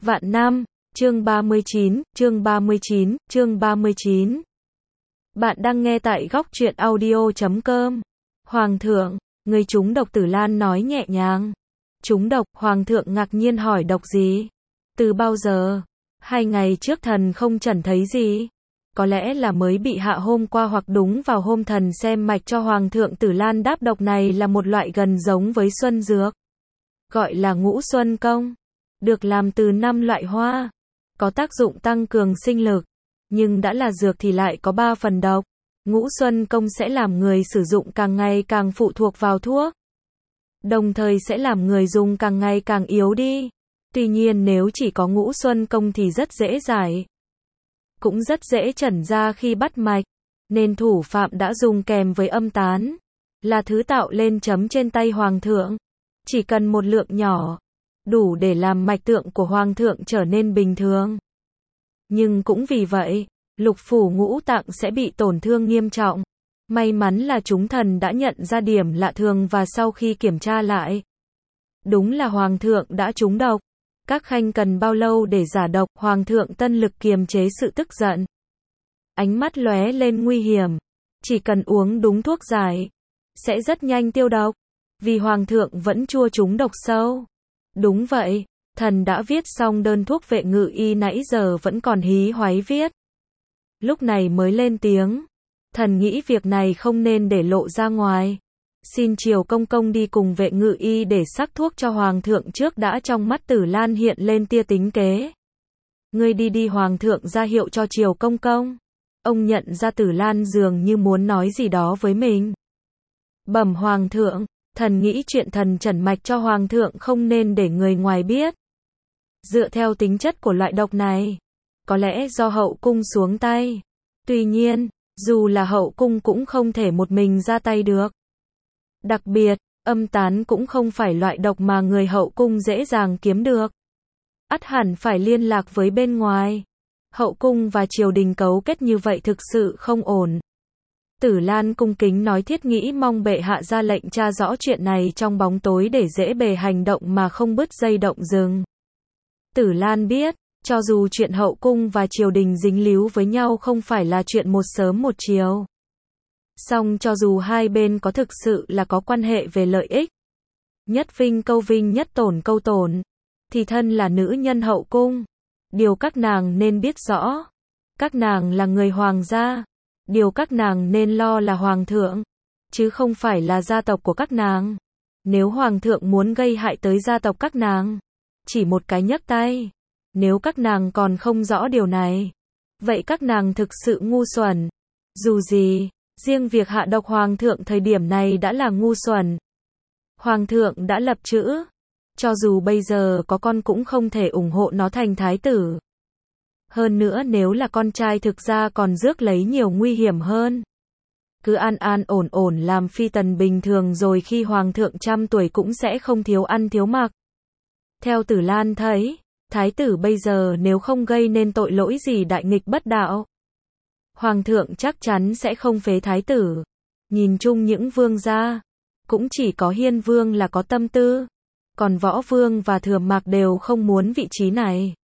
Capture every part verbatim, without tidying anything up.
Vạn năm, chương ba mươi chín, chương ba mươi chín, chương ba mươi chín. Bạn đang nghe tại góc truyện audio chấm com. Hoàng thượng, người trúng độc, Tử Lan nói nhẹ nhàng. Trúng độc, Hoàng thượng ngạc nhiên hỏi độc gì? Từ bao giờ? Hai ngày trước thần không chẩn thấy gì. Có lẽ là mới bị hạ hôm qua hoặc đúng vào hôm thần xem mạch cho Hoàng thượng. Tử Lan đáp độc này là một loại gần giống với xuân dược. Gọi là ngũ xuân công. Được làm từ năm loại hoa. Có tác dụng tăng cường sinh lực. Nhưng đã là dược thì lại có ba phần độc. Ngũ xuân công sẽ làm người sử dụng càng ngày càng phụ thuộc vào thuốc. Đồng thời sẽ làm người dùng càng ngày càng yếu đi. Tuy nhiên nếu chỉ có ngũ xuân công thì rất dễ giải. Cũng rất dễ chẩn ra khi bắt mạch. Nên thủ phạm đã dùng kèm với âm tán. Là thứ tạo lên chấm trên tay Hoàng thượng. Chỉ cần một lượng nhỏ. Đủ để làm mạch tượng của Hoàng thượng trở nên bình thường. Nhưng cũng vì vậy, lục phủ ngũ tạng sẽ bị tổn thương nghiêm trọng. May mắn là chúng thần đã nhận ra điểm lạ thường và sau khi kiểm tra lại. Đúng là Hoàng thượng đã trúng độc. Các khanh cần bao lâu để giả độc? Hoàng thượng tân lực kiềm chế sự tức giận. Ánh mắt lóe lên nguy hiểm. Chỉ cần uống đúng thuốc giải. Sẽ rất nhanh tiêu độc. Vì Hoàng thượng vẫn chưa trúng độc sâu. Đúng vậy, thần đã viết xong đơn thuốc, Vệ Ngự Y nãy giờ vẫn còn hí hoáy viết. Lúc này mới lên tiếng. Thần nghĩ việc này không nên để lộ ra ngoài. Xin Triều công công đi cùng Vệ Ngự Y để sắc thuốc cho Hoàng thượng trước đã. Trong mắt Tử Lan hiện lên tia tính kế. Ngươi đi đi, Hoàng thượng ra hiệu cho Triều công công. Ông nhận ra Tử Lan dường như muốn nói gì đó với mình. Bẩm Hoàng thượng. Thần nghĩ chuyện thần trần mạch cho Hoàng thượng không nên để người ngoài biết. Dựa theo tính chất của loại độc này, có lẽ do hậu cung xuống tay. Tuy nhiên, dù là hậu cung cũng không thể một mình ra tay được. Đặc biệt, âm tán cũng không phải loại độc mà người hậu cung dễ dàng kiếm được. Ắt hẳn phải liên lạc với bên ngoài. Hậu cung và triều đình cấu kết như vậy thực sự không ổn. Tử Lan cung kính nói, thiết nghĩ mong bệ hạ ra lệnh tra rõ chuyện này trong bóng tối để dễ bề hành động mà không bứt dây động rừng. Tử Lan biết, cho dù chuyện hậu cung và triều đình dính líu với nhau không phải là chuyện một sớm một chiều. Song cho dù hai bên có thực sự là có quan hệ về lợi ích, nhất vinh câu vinh nhất tổn câu tổn, thì thân là nữ nhân hậu cung. Điều các nàng nên biết rõ, các nàng là người hoàng gia. Điều các nàng nên lo là Hoàng thượng, chứ không phải là gia tộc của các nàng. Nếu Hoàng thượng muốn gây hại tới gia tộc các nàng, chỉ một cái nhấc tay. Nếu các nàng còn không rõ điều này, vậy các nàng thực sự ngu xuẩn. Dù gì, riêng việc hạ độc Hoàng thượng thời điểm này đã là ngu xuẩn. Hoàng thượng đã lập chữ, cho dù bây giờ có con cũng không thể ủng hộ nó thành thái tử. Hơn nữa nếu là con trai thực ra còn rước lấy nhiều nguy hiểm hơn. Cứ an an ổn ổn làm phi tần bình thường rồi khi Hoàng thượng trăm tuổi cũng sẽ không thiếu ăn thiếu mặc. Theo Tử Lan thấy, thái tử bây giờ nếu không gây nên tội lỗi gì đại nghịch bất đạo, Hoàng thượng chắc chắn sẽ không phế thái tử. Nhìn chung những vương gia, cũng chỉ có Hiên vương là có tâm tư. Còn Võ vương và Thừa Mạc đều không muốn vị trí này.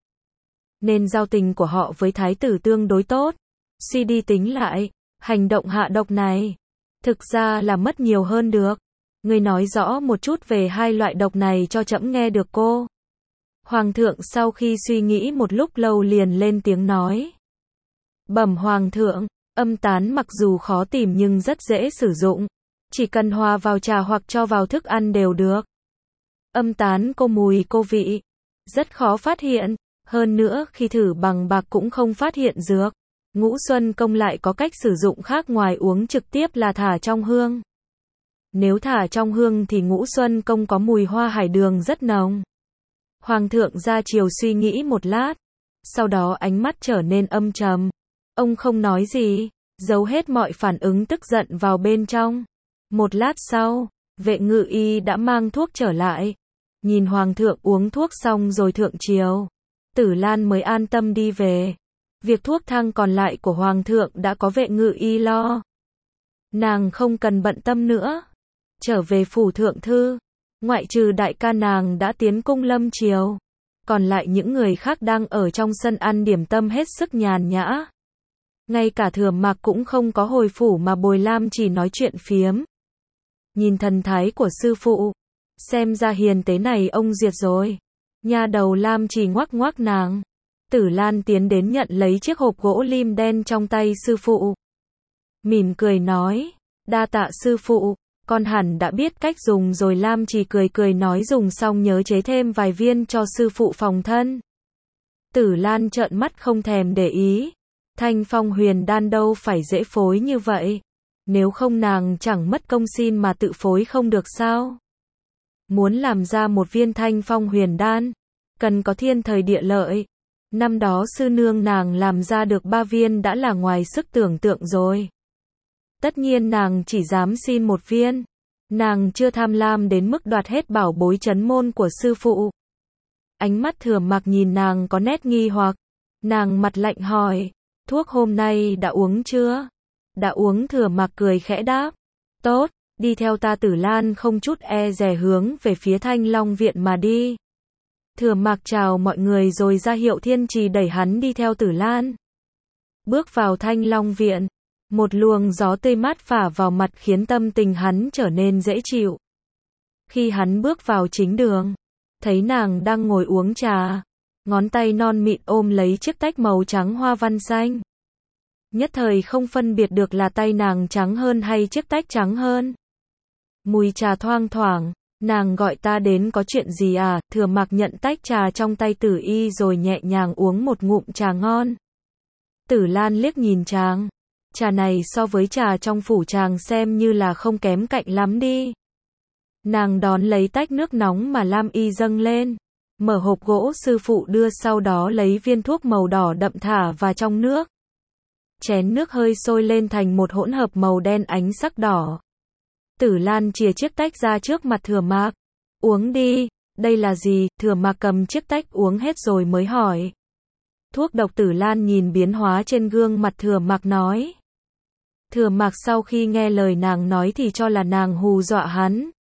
Nên giao tình của họ với thái tử tương đối tốt. Suy đi tính lại, hành động hạ độc này thực ra là mất nhiều hơn được. Ngươi nói rõ một chút về hai loại độc này cho trẫm nghe được cô. Hoàng thượng sau khi suy nghĩ một lúc lâu liền lên tiếng nói. Bẩm Hoàng thượng, âm tán mặc dù khó tìm nhưng rất dễ sử dụng. Chỉ cần hòa vào trà hoặc cho vào thức ăn đều được. Âm tán cô mùi cô vị, rất khó phát hiện. Hơn nữa khi thử bằng bạc cũng không phát hiện dược. Ngũ xuân công lại có cách sử dụng khác ngoài uống trực tiếp là thả trong hương. Nếu thả trong hương thì ngũ xuân công có mùi hoa hải đường rất nồng. Hoàng thượng ra chiều suy nghĩ một lát. Sau đó ánh mắt trở nên âm trầm. Ông không nói gì, giấu hết mọi phản ứng tức giận vào bên trong. Một lát sau, Vệ Ngự Y đã mang thuốc trở lại. Nhìn Hoàng thượng uống thuốc xong rồi thượng triều, Tử Lan mới an tâm đi về. Việc thuốc thang còn lại của Hoàng thượng đã có Vệ Ngự Y lo. Nàng không cần bận tâm nữa. Trở về phủ thượng thư, ngoại trừ đại ca nàng đã tiến cung lâm triều. còn lại những người khác đang ở trong sân ăn điểm tâm hết sức nhàn nhã. Ngay cả Thừa Mạc cũng không có hồi phủ mà Bồi Lam chỉ nói chuyện phiếm. Nhìn thần thái của sư phụ, xem ra hiền tế này ông diệt rồi. Nha đầu Lam chỉ ngoắc ngoắc nàng. Tử Lan tiến đến nhận lấy chiếc hộp gỗ lim đen trong tay sư phụ. Mỉm cười nói, đa tạ sư phụ, con hẳn đã biết cách dùng rồi. Lam chỉ cười cười nói dùng xong nhớ chế thêm vài viên cho sư phụ phòng thân. Tử Lan trợn mắt không thèm để ý. Thanh phong huyền đan đâu phải dễ phối như vậy. Nếu không nàng chẳng mất công xin mà tự phối không được sao? Muốn làm ra một viên thanh phong huyền đan, cần có thiên thời địa lợi. Năm đó sư nương nàng làm ra được ba viên đã là ngoài sức tưởng tượng rồi. Tất nhiên nàng chỉ dám xin một viên. Nàng chưa tham lam đến mức đoạt hết bảo bối trấn môn của sư phụ. Ánh mắt Thừa Mạc nhìn nàng có nét nghi hoặc. Nàng mặt lạnh hỏi, thuốc hôm nay đã uống chưa? Đã uống. Thừa Mạc cười khẽ đáp. Tốt, đi theo ta. Tử Lan không chút e dè hướng về phía Thanh Long viện mà đi. Thừa Mạc chào mọi người rồi ra hiệu Thiên Trì đẩy hắn đi theo Tử Lan. Bước vào Thanh Long viện, một luồng gió tươi mát phả vào mặt khiến tâm tình hắn trở nên dễ chịu. Khi hắn bước vào chính đường, thấy nàng đang ngồi uống trà, ngón tay non mịn ôm lấy chiếc tách màu trắng hoa văn xanh. Nhất thời không phân biệt được là tay nàng trắng hơn hay chiếc tách trắng hơn. Mùi trà thoang thoảng, nàng gọi ta đến có chuyện gì à? Thừa Mạc nhận tách trà trong tay Tử Y rồi nhẹ nhàng uống một ngụm trà ngon. Tử Lan liếc nhìn chàng, trà này so với trà trong phủ chàng xem như là không kém cạnh lắm đi. Nàng đón lấy tách nước nóng mà Lam Y dâng lên, mở hộp gỗ sư phụ đưa, sau đó lấy viên thuốc màu đỏ đậm thả vào trong nước. Chén nước hơi sôi lên thành một hỗn hợp màu đen ánh sắc đỏ. Tử Lan chìa chiếc tách ra trước mặt Thừa Mạc. Uống đi, đây là gì? Thừa Mạc cầm chiếc tách uống hết rồi mới hỏi. Thuốc độc. Tử Lan nhìn biến hóa trên gương mặt Thừa Mạc nói. Thừa Mạc sau khi nghe lời nàng nói thì cho là nàng hù dọa hắn.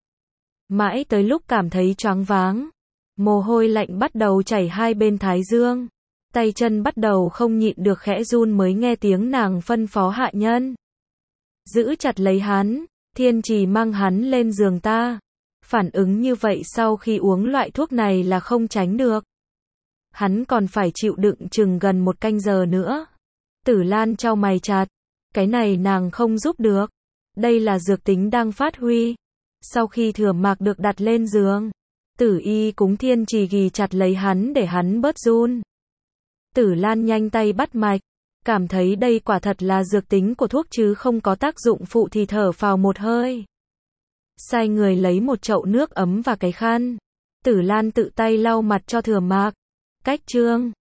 Mãi tới lúc cảm thấy choáng váng, mồ hôi lạnh bắt đầu chảy hai bên thái dương. Tay chân bắt đầu không nhịn được khẽ run mới nghe tiếng nàng phân phó hạ nhân. Giữ chặt lấy hắn, Thiên Trì mang hắn lên giường ta. Phản ứng như vậy sau khi uống loại thuốc này là không tránh được. Hắn còn phải chịu đựng chừng gần một canh giờ nữa. Tử Lan chau mày chặt. Cái này nàng không giúp được. Đây là dược tính đang phát huy. Sau khi Thừa Mạc được đặt lên giường, Tử Y cúng Thiên Trì ghì chặt lấy hắn để hắn bớt run. Tử Lan nhanh tay bắt mạch, cảm thấy đây quả thật là dược tính của thuốc chứ không có tác dụng phụ thì thở phào một hơi. Sai người lấy một chậu nước ấm và cái khăn. Tử Lan tự tay lau mặt cho Thừa Mạc. Cách chương